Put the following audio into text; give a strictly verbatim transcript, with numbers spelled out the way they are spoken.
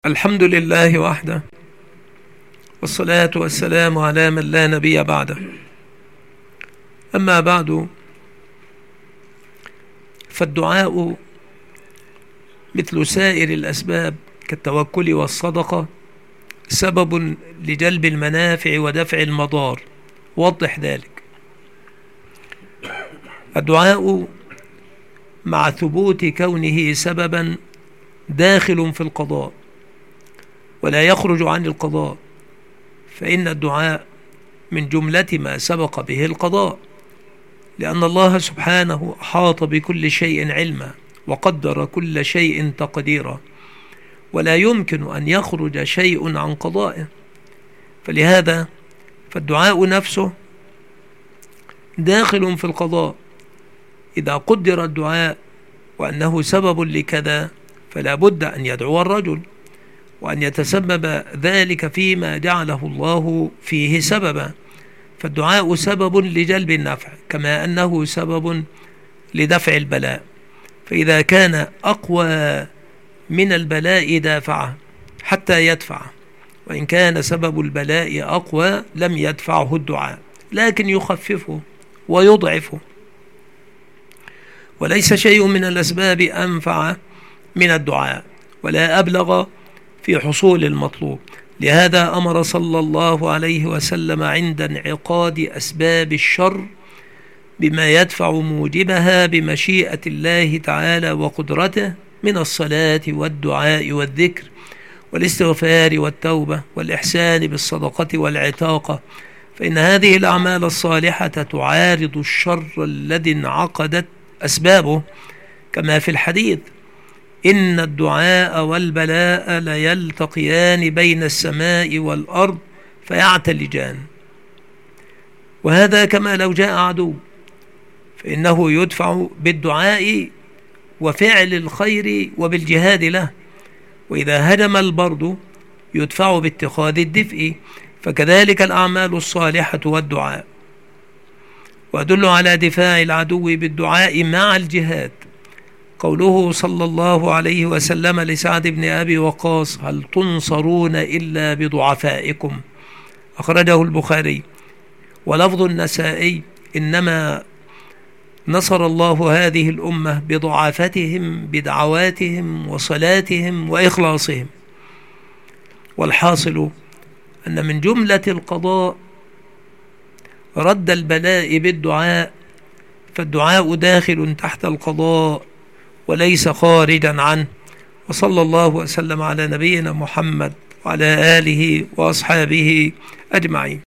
الحمد لله وحده، والصلاة والسلام على من لا نبي بعده. أما بعد، فالدعاء مثل سائر الأسباب كالتوكل والصدقة سبب لجلب المنافع ودفع المضار. وضح ذلك. الدعاء مع ثبوت كونه سببا داخل في القضاء ولا يخرج عن القضاء، فإن الدعاء من جملة ما سبق به القضاء، لأن الله سبحانه أحاط بكل شيء علما وقدر كل شيء تقديرا، ولا يمكن أن يخرج شيء عن قضائه. فلهذا فالدعاء نفسه داخل في القضاء. إذا قدر الدعاء وأنه سبب لكذا فلا بد أن يدعو الرجل وأن يتسبب ذلك فيما جعله الله فيه سببا. فالدعاء سبب لجلب النفع كما أنه سبب لدفع البلاء، فإذا كان أقوى من البلاء دافعه حتى يدفعه، وإن كان سبب البلاء أقوى لم يدفعه الدعاء لكن يخففه ويضعفه. وليس شيء من الأسباب أنفع من الدعاء ولا أبلغ في حصول المطلوب. لهذا أمر صلى الله عليه وسلم عند انعقاد أسباب الشر بما يدفع موجبها بمشيئة الله تعالى وقدرته من الصلاة والدعاء والذكر والاستغفار والتوبة والإحسان بالصدقة والعتاقة، فإن هذه الأعمال الصالحة تعارض الشر الذي انعقدت أسبابه، كما في الحديث: إن الدعاء والبلاء ليلتقيان بين السماء والأرض فيعتلجان. وهذا كما لو جاء عدو، فإنه يدفع بالدعاء وفعل الخير وبالجهاد له، وإذا هدم البرد يدفع باتخاذ الدفء، فكذلك الأعمال الصالحة والدعاء. وأدل على دفاع العدو بالدعاء مع الجهاد قوله صلى الله عليه وسلم لسعد بن أبي وقاص: هل تنصرون إلا بضعفائكم؟ أخرجه البخاري. ولفظ النسائي: إنما نصر الله هذه الأمة بضعافتهم بدعواتهم وصلاتهم وإخلاصهم. والحاصل أن من جملة القضاء رد البلاء بالدعاء، فالدعاء داخل تحت القضاء وليس خارجا عنه. وصلى الله وسلم على نبينا محمد وعلى آله وأصحابه أجمعين.